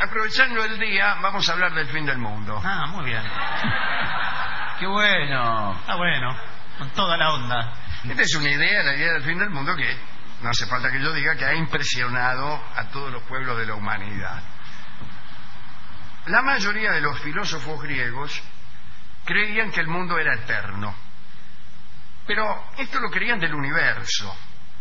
aprovechando el día, vamos a hablar del fin del mundo. Ah, muy bien. ¡Qué bueno! Ah, bueno, con toda la onda. Esta es una idea, la idea del fin del mundo, que no hace falta que yo diga que ha impresionado a todos los pueblos de la humanidad. La mayoría de los filósofos griegos creían que el mundo era eterno, pero esto lo creían del universo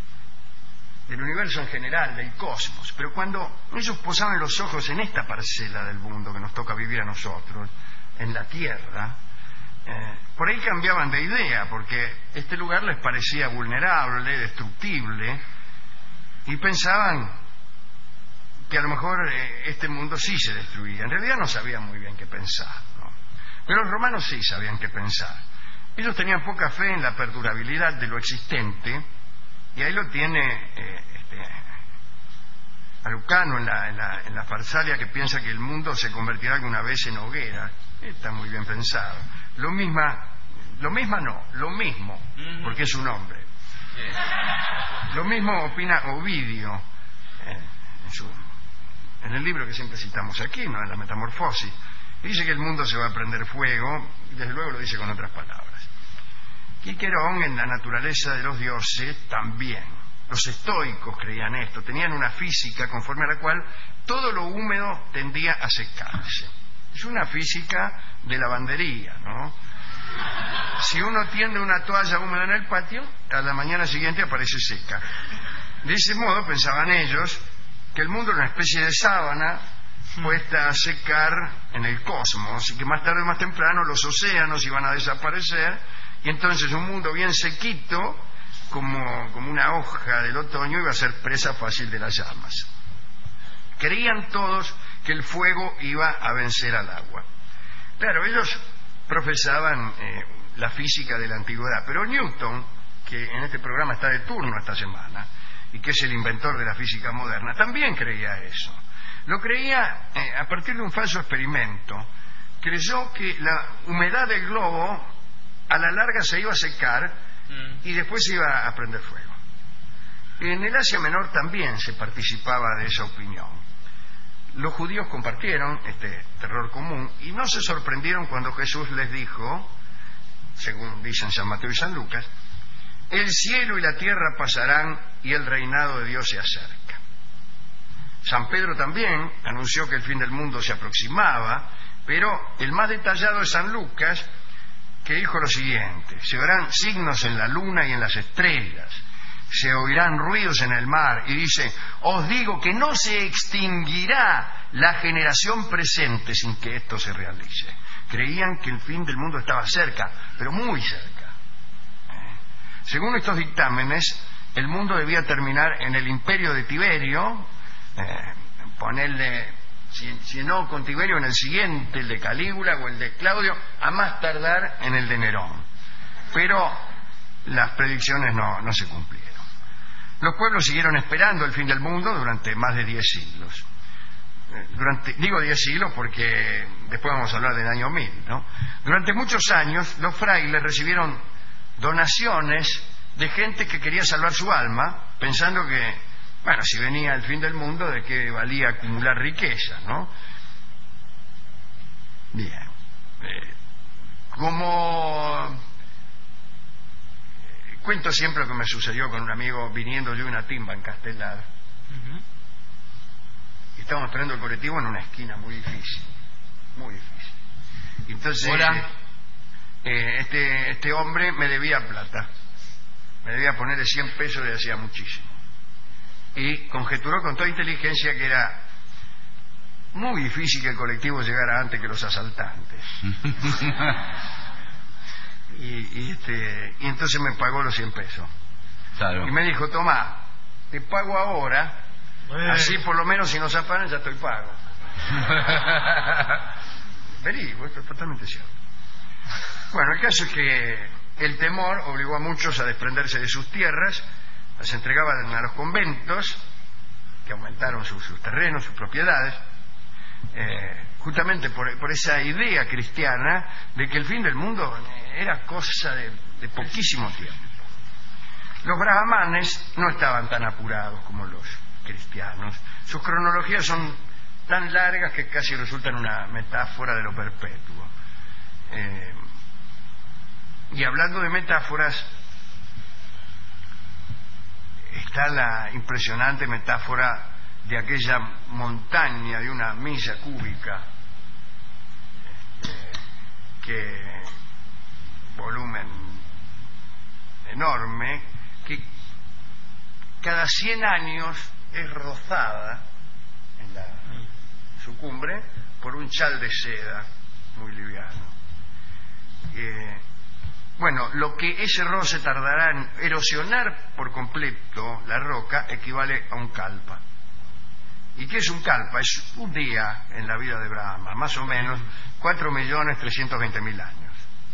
en general, del cosmos. Pero cuando ellos posaban los ojos en esta parcela del mundo que nos toca vivir a nosotros, en la Tierra, por ahí cambiaban de idea, porque este lugar les parecía vulnerable, destructible, y pensaban que a lo mejor este mundo sí se destruía. En realidad no sabían muy bien qué pensar, ¿no? Pero los romanos sí sabían qué pensar. Ellos tenían poca fe en la perdurabilidad de lo existente, y ahí lo tiene a Lucano en la Farsalia, que piensa que el mundo se convertirá alguna vez en hoguera. Está muy bien pensado. Lo mismo, porque es un hombre. Lo mismo opina Ovidio en el libro que siempre citamos aquí, ¿no?, en la Metamorfosis. Dice que el mundo se va a prender fuego, y desde luego lo dice con otras palabras. Quiquerón, en La naturaleza de los dioses, también. Los estoicos creían esto, tenían una física conforme a la cual todo lo húmedo tendía a secarse. Es una física de lavandería, ¿no? Si uno tiende una toalla húmeda en el patio, a la mañana siguiente aparece seca. De ese modo pensaban ellos que el mundo era una especie de sábana puesta a secar en el cosmos, y que más tarde o más temprano los océanos iban a desaparecer, y entonces un mundo bien sequito, como una hoja del otoño, iba a ser presa fácil de las llamas. Creían todos que el fuego iba a vencer al agua. Claro, ellos profesaban la física de la antigüedad, pero Newton, que en este programa está de turno esta semana, y que es el inventor de la física moderna, también creía eso. Lo creía a partir de un falso experimento. Creyó que la humedad del globo a la larga se iba a secar y después se iba a prender fuego. En el Asia Menor también se participaba de esa opinión. Los judíos compartieron este terror común y no se sorprendieron cuando Jesús les dijo, según dicen San Mateo y San Lucas, el cielo y la tierra pasarán y el reinado de Dios se acerca. San Pedro también anunció que el fin del mundo se aproximaba, pero el más detallado es San Lucas, que dijo lo siguiente: se verán signos en la luna y en las estrellas, se oirán ruidos en el mar, y dice, os digo que no se extinguirá la generación presente sin que esto se realice. Creían que el fin del mundo estaba cerca, pero muy cerca. Según estos dictámenes, el mundo debía terminar en el imperio de Tiberio, ponerle, si no con Tiberio, en el siguiente, el de Calígula o el de Claudio, a más tardar en el de Nerón. Pero las predicciones no se cumplieron. Los pueblos siguieron esperando el fin del mundo durante más de 10 siglos. Digo 10 siglos porque después vamos a hablar del año 1000, ¿no? Durante muchos años los frailes recibieron donaciones de gente que quería salvar su alma, pensando que, bueno, si venía el fin del mundo, ¿de qué valía acumular riqueza, no? Bien. Cuento siempre lo que me sucedió con un amigo viniendo yo de una timba en Castelar. Y estábamos esperando el colectivo en una esquina muy difícil. Muy difícil. Entonces, este hombre me debía plata. Me debía ponerle 100 pesos y hacía muchísimo. Y conjeturó con toda inteligencia que era muy difícil que el colectivo llegara antes que los asaltantes. Y entonces me pagó los 100 pesos. Claro. Y me dijo, toma, te pago ahora, así por lo menos si nos afanan ya estoy pago. Verídico, esto es totalmente cierto. Bueno, el caso es que el temor obligó a muchos a desprenderse de sus tierras, las entregaban a los conventos, que aumentaron sus terrenos, sus propiedades, justamente por esa idea cristiana de que el fin del mundo era cosa de poquísimo tiempo. Los brahmanes no estaban tan apurados como los cristianos. Sus cronologías son tan largas que casi resultan una metáfora de lo perpetuo. Y hablando de metáforas, está la impresionante metáfora de aquella montaña de una milla cúbica, que volumen enorme, que cada 100 años es rozada en su cumbre por un chal de seda muy liviano. Bueno, lo que ese roce tardará en erosionar por completo la roca equivale a un kalpa. ¿Y qué es un kalpa? Es un día en la vida de Brahma, más o menos 4.320.000 años.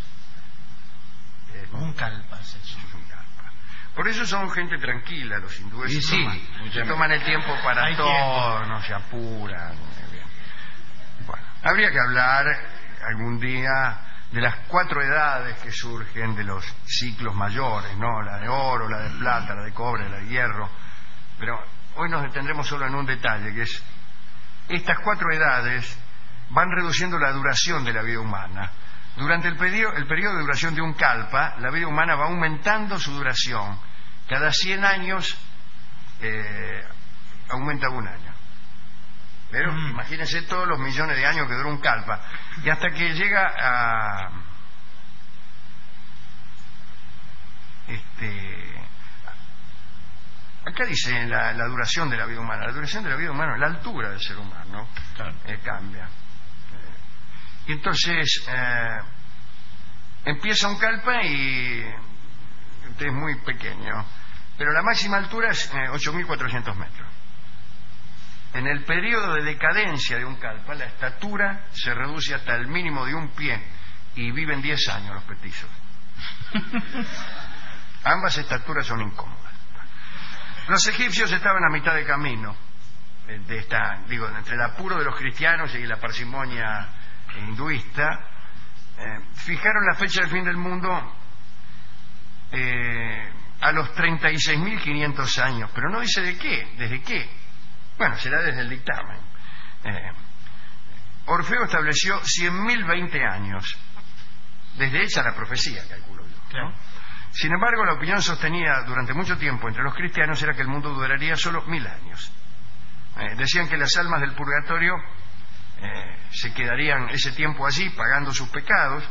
Un kalpa es eso. Es un kalpa. Por eso son gente tranquila los hindúes. Y sí, se toman el tiempo para Hay todo, tiempo. no se apuran. Bueno, habría que hablar algún día de las 4 edades que surgen de los ciclos mayores, ¿no? La de oro, la de plata, la de cobre, la de hierro. Pero hoy nos detendremos solo en un detalle, que es estas 4 edades van reduciendo la duración de la vida humana. Durante el periodo de duración de un kalpa, la vida humana va aumentando su duración. Cada 100 años aumenta 1 año. Pero imagínense todos los millones de años que dura un kalpa. Y hasta que llega a acá dice la duración de la vida humana. La duración de la vida humana, la altura del ser humano, Claro. cambia. Y entonces empieza un kalpa y es muy pequeño, pero la máxima altura es 8.400 metros. En el periodo de decadencia de un kalpa, la estatura se reduce hasta el mínimo de un pie y viven 10 años los petizos. Ambas estaturas son incómodas. Los egipcios estaban a mitad de camino entre el apuro de los cristianos y la parsimonia hinduista. Fijaron la fecha del fin del mundo a los 36.500 años, pero no dice de qué, desde qué. Bueno, será desde el dictamen. Orfeo estableció 100.020 años, desde hecha la profecía, calculo yo, ¿no? Claro. Sin embargo, la opinión sostenida durante mucho tiempo entre los cristianos era que el mundo duraría solo 1.000 años. Decían que las almas del purgatorio se quedarían ese tiempo allí pagando sus pecados,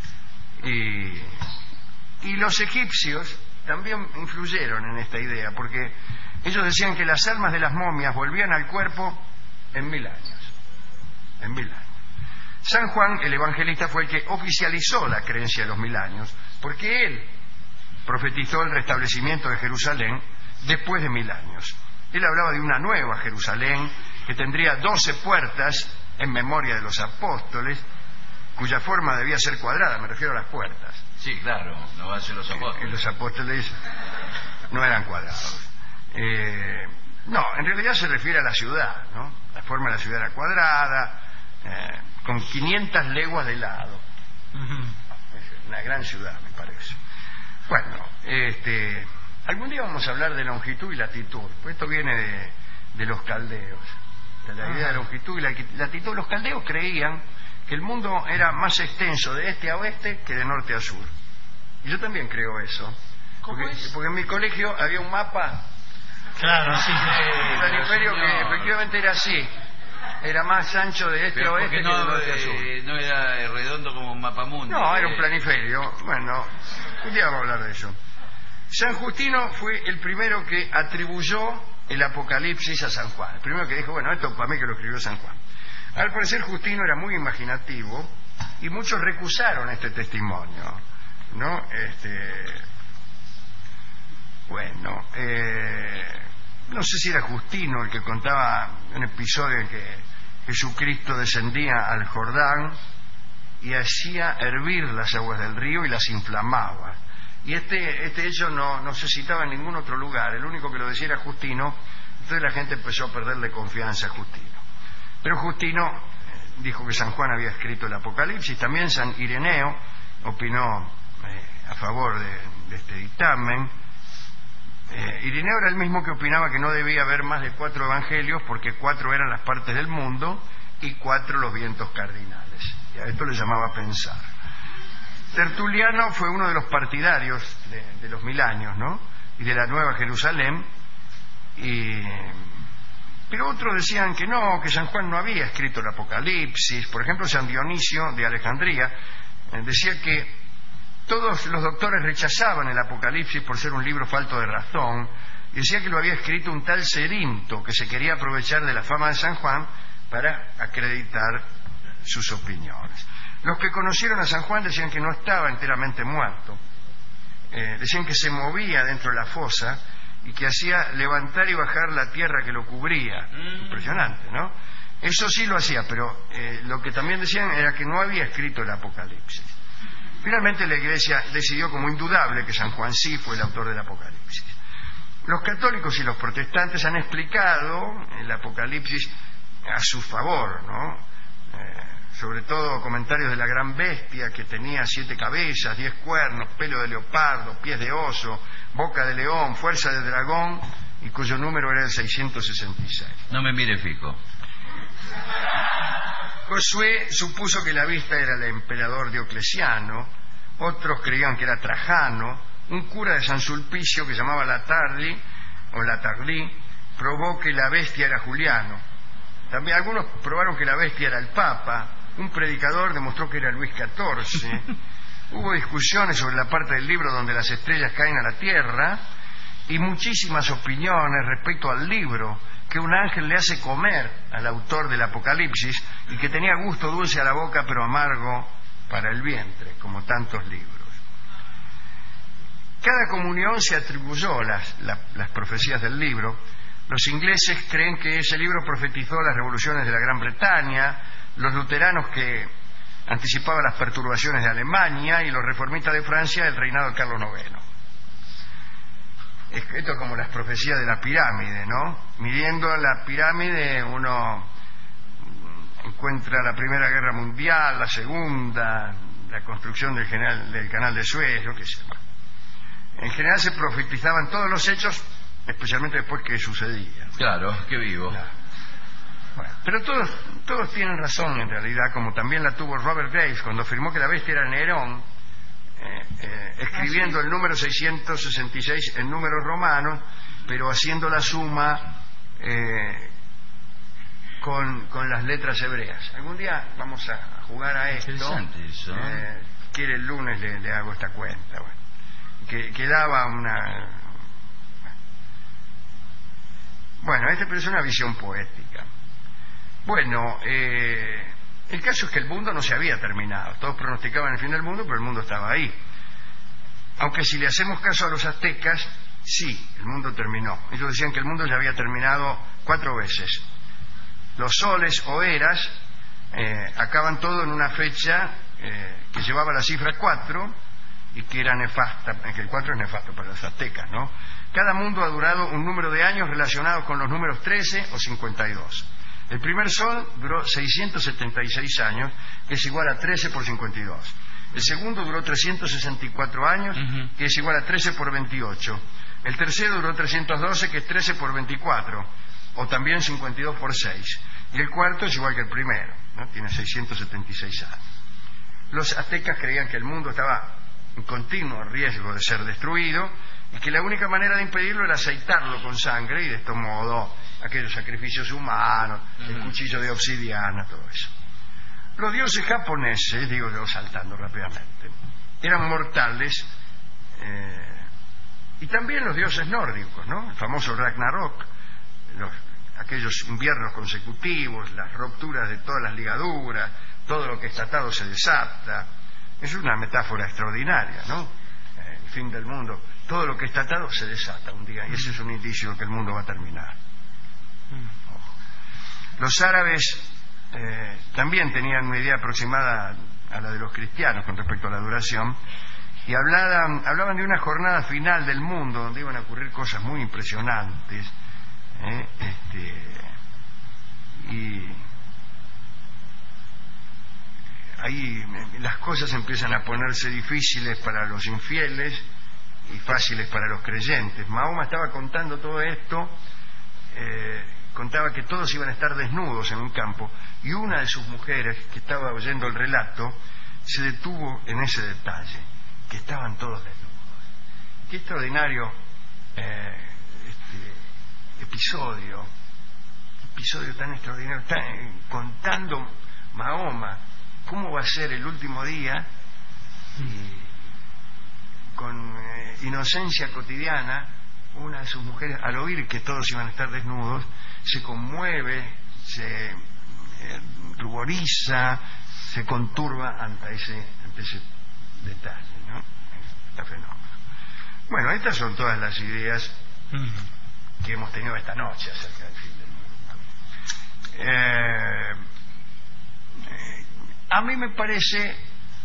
y los egipcios también influyeron en esta idea, porque ellos decían que las almas de las momias volvían al cuerpo en 1.000 años. En 1.000 años. San Juan, el evangelista, fue el que oficializó la creencia de los 1.000 años, porque él profetizó el restablecimiento de Jerusalén después de 1.000 años. Él hablaba de una nueva Jerusalén que tendría 12 puertas en memoria de los apóstoles, cuya forma debía ser cuadrada, me refiero a las puertas. Sí, claro, no va a ser los apóstoles. Los apóstoles no eran cuadrados. No, en realidad se refiere a la ciudad, ¿no? La forma de la ciudad era cuadrada, con 500 leguas de lado. Es una gran ciudad, me parece. Bueno, algún día vamos a hablar de longitud y latitud, pues esto viene de los caldeos, de la idea de longitud y latitud. Los caldeos creían que el mundo era más extenso de este a oeste que de norte a sur. Y yo también creo eso. Porque en mi colegio había un mapa. Claro, sí. Un planiferio que efectivamente era así. Era más ancho de este a Pero oeste porque que de norte a sur. no era redondo como un mapamundi. No, era un planiferio. Bueno, un día vamos a hablar de eso. San Justino fue el primero que atribuyó el Apocalipsis a San Juan. El primero que dijo, bueno, esto para mí que lo escribió San Juan. Al parecer Justino era muy imaginativo y muchos recusaron este testimonio, ¿no? Bueno, no sé si era Justino el que contaba un episodio en que Jesucristo descendía al Jordán y hacía hervir las aguas del río y las inflamaba. Y este hecho no se citaba en ningún otro lugar, el único que lo decía era Justino. Entonces la gente empezó a perderle confianza a Justino. Pero Justino dijo que San Juan había escrito el Apocalipsis. También San Ireneo opinó a favor de este dictamen. Irineo era el mismo que opinaba que no debía haber más de 4 evangelios porque 4 eran las partes del mundo y 4 los vientos cardinales. Y a esto le llamaba pensar. Tertuliano fue uno de los partidarios de los 1000 años, ¿no? Y de la Nueva Jerusalén. Pero otros decían que no, que San Juan no había escrito el Apocalipsis. Por ejemplo, San Dionisio de Alejandría decía que todos los doctores rechazaban el Apocalipsis por ser un libro falto de razón, y decía que lo había escrito un tal Cerinto que se quería aprovechar de la fama de San Juan para acreditar sus opiniones. Los que conocieron a San Juan decían que no estaba enteramente muerto, decían que se movía dentro de la fosa y que hacía levantar y bajar la tierra que lo cubría. Impresionante, ¿no? Eso sí lo hacía, pero lo que también decían era que no había escrito el Apocalipsis. Finalmente la Iglesia decidió como indudable que San Juan sí fue el autor del Apocalipsis. Los católicos y los protestantes han explicado el Apocalipsis a su favor, ¿no? Sobre todo comentarios de la gran bestia que tenía 7 cabezas, 10 cuernos, pelo de leopardo, pies de oso, boca de león, fuerza de dragón, y cuyo número era el 666. No me mire fijo. Josué supuso que la vista era el emperador Diocleciano, otros creían que era Trajano, un cura de San Sulpicio que llamaba Latarli probó que la bestia era Juliano. También algunos probaron que la bestia era el Papa, un predicador demostró que era Luis XIV. Hubo discusiones sobre la parte del libro donde las estrellas caen a la tierra y muchísimas opiniones respecto al libro que un ángel le hace comer al autor del Apocalipsis y que tenía gusto dulce a la boca pero amargo para el vientre, como tantos libros. Cada comunión se atribuyó las profecías del libro. Los ingleses creen que ese libro profetizó las revoluciones de la Gran Bretaña, los luteranos que anticipaba las perturbaciones de Alemania y los reformistas de Francia el reinado de Carlos IX. Esto es como las profecías de la pirámide, ¿no? Midiendo la pirámide uno encuentra la Primera Guerra Mundial, la Segunda, la construcción del Canal de Suez, lo que sea. En general se profetizaban todos los hechos, especialmente después que sucedían. Claro, qué vivo. Claro. Bueno, pero todos tienen razón en realidad, como también la tuvo Robert Graves cuando afirmó que la bestia era Nerón, escribiendo el número 666 en números romanos, pero haciendo la suma con las letras hebreas. Algún día vamos a jugar a esto. Interesante eso. Quiere el lunes le hago esta cuenta. Bueno, que daba una... Bueno, pero es una visión poética. Bueno, el caso es que el mundo no se había terminado. Todos pronosticaban el fin del mundo, pero el mundo estaba ahí. Aunque si le hacemos caso a los aztecas, sí, el mundo terminó. Ellos decían que el mundo ya había terminado 4 veces. Los soles o eras acaban todo en una fecha que llevaba la cifra 4 y que era nefasta, que el 4 es nefasto para los aztecas, ¿no? Cada mundo ha durado un número de años relacionados con los números 13 o 52. El primer sol duró 676 años, que es igual a 13 por 52. El segundo duró 364 años, que es igual a 13 por 28. El tercero duró 312, que es 13 por 24, o también 52 por 6. Y el cuarto es igual que el primero, ¿no? Tiene 676 años. Los aztecas creían que el mundo estaba en continuo riesgo de ser destruido y que la única manera de impedirlo era aceitarlo con sangre, y de este modo aquellos sacrificios humanos, el cuchillo de obsidiana, todo eso. Los dioses japoneses, digo yo saltando rápidamente, eran mortales, y también los dioses nórdicos, ¿no? El famoso Ragnarok, aquellos inviernos consecutivos, las rupturas de todas las ligaduras, todo lo que está atado se desata. Es una metáfora extraordinaria, ¿no? El fin del mundo, todo lo que está atado se desata un día, y ese es un indicio de que el mundo va a terminar. Los árabes también tenían una idea aproximada a la de los cristianos con respecto a la duración, y hablaban de una jornada final del mundo donde iban a ocurrir cosas muy impresionantes, y ahí las cosas empiezan a ponerse difíciles para los infieles y fáciles para los creyentes. Mahoma estaba contando todo esto, contaba que todos iban a estar desnudos en un campo, y una de sus mujeres, que estaba oyendo el relato, se detuvo en ese detalle, que estaban todos desnudos. Qué extraordinario episodio tan extraordinario. Está contando Mahoma cómo va a ser el último día, y con inocencia cotidiana, una de sus mujeres, al oír que todos iban a estar desnudos, se conmueve, se ruboriza, se conturba ante ese detalle, ¿no? Está fenómeno. Bueno, estas son todas las ideas que hemos tenido esta noche acerca del fin del mundo. A mí me parece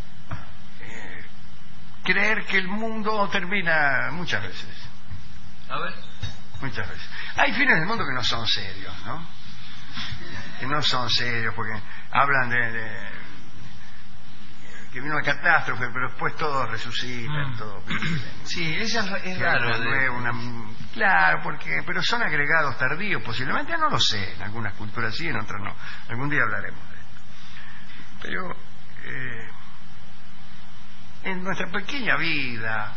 creer que el mundo termina muchas veces. A ver. Muchas veces. Hay fines del mundo que no son serios, ¿no? Que no son serios porque hablan de que vino una catástrofe, pero después todos resucitan, todo. Sí, eso es raro. Claro, pero son agregados tardíos, posiblemente, no lo sé, en algunas culturas sí, en otras no. Algún día hablaremos de esto. Pero en nuestra pequeña vida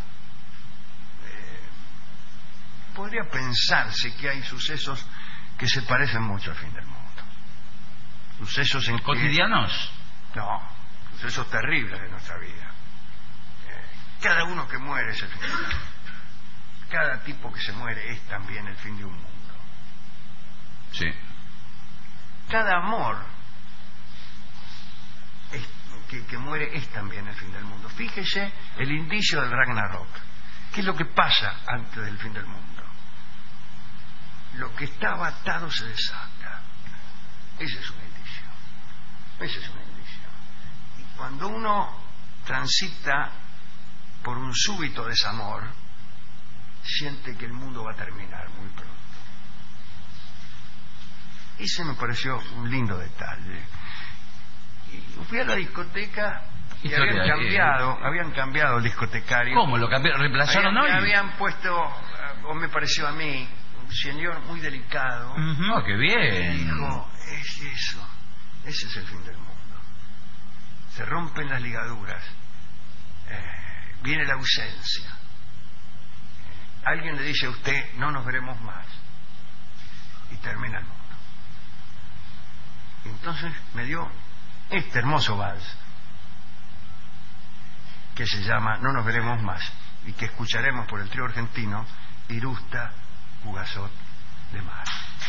podría pensarse que hay sucesos que se parecen mucho al fin del mundo. Sucesos en ¿Cotidianos? No, sucesos terribles de nuestra vida. Cada uno que muere es el fin del mundo. Cada tipo que se muere es también el fin de un mundo. Sí. Cada amor que muere es también el fin del mundo. Fíjese el indicio del Ragnarok. ¿Qué es lo que pasa antes del fin del mundo? Lo que estaba atado se desata. Ese es un indicio. Ese es un indicio. Y cuando uno transita por un súbito desamor, siente que el mundo va a terminar muy pronto. Ese me pareció un lindo detalle. Y fui a la discoteca y habían cambiado el discotecario. ¿Cómo? ¿Lo cambiaron? ¿Reemplazaron hoy? Habían puesto, o me pareció a mí, un señor muy delicado. Oh, qué bien. Dijo, es eso, ese es el fin del mundo. Se rompen las ligaduras, viene la ausencia. Alguien le dice a usted, no nos veremos más, y termina el mundo. Entonces me dio este hermoso vals que se llama No nos veremos más, y que escucharemos por el trío argentino Irusta Jugazot de Mar.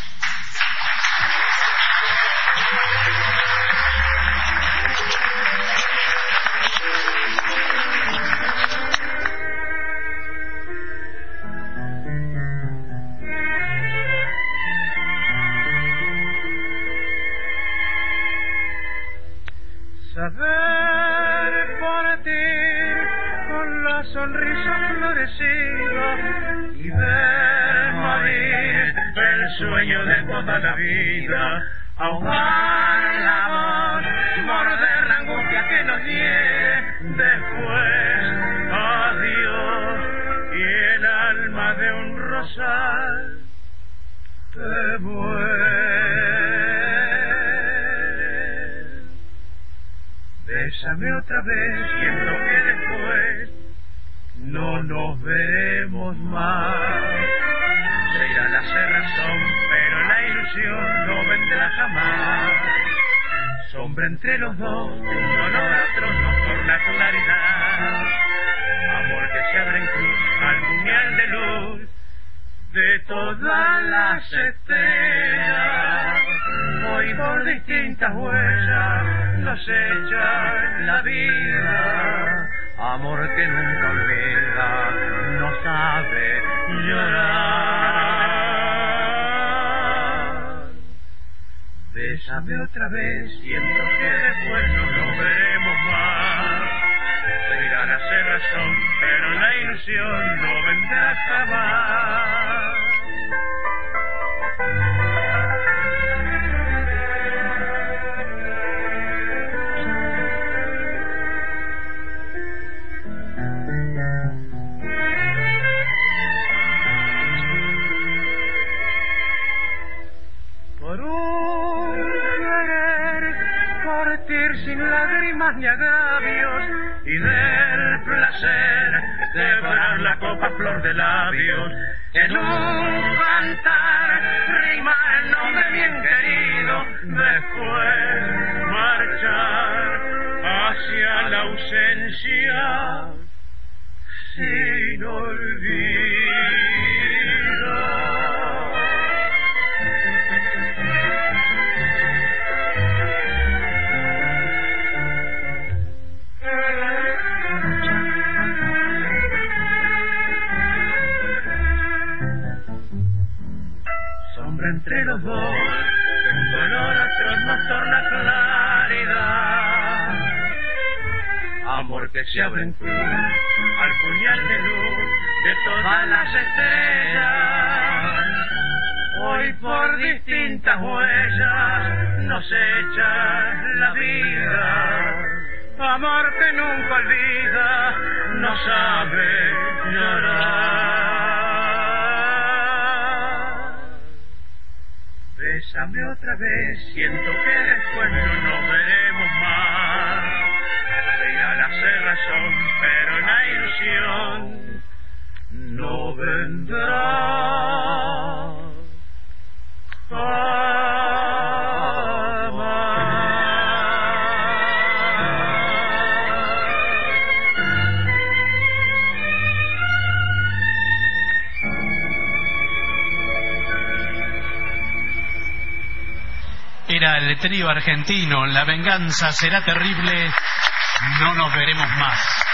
Saber partir con la sonrisa florecida y ver morir el sueño de toda la vida, ahogar la voz, morder la angustia que nos hiere, después adiós, y el alma de un rosal te muere. Bésame otra vez, siento que después no nos veremos más. Se irá la cerrazón, pero la ilusión no vendrá jamás. Sombra entre los dos, uno nosotros nos torna claridad. Amor que se abre en cruz al puñal de luz de todas las estrellas. Hoy por distintas huellas nos echa la vida. Amor que nunca olvida, no sabe llorar. Bésame otra vez, siento que después no nos veremos más. Se irá la cerrazón, pero la ilusión no vendrá jamás. partir sin lágrimas ni agravios y del placer de parar la copa flor de labios. En un cantar rimar el nombre bien querido, después marchar hacia la ausencia sin olvido. Sombra entre los dos, un dolor atroz nos torna claridad. Amor que se abre en cruz al puñal de luz de todas las estrellas. Hoy por distintas huellas nos echa la vida. Amor que nunca olvida, no sabe llorar. Bésame otra vez, siento que después no nos veremos más. Se irá la cerrazón, pero la ilusión no vendrá Era el trío argentino, La venganza será terrible, no nos veremos más.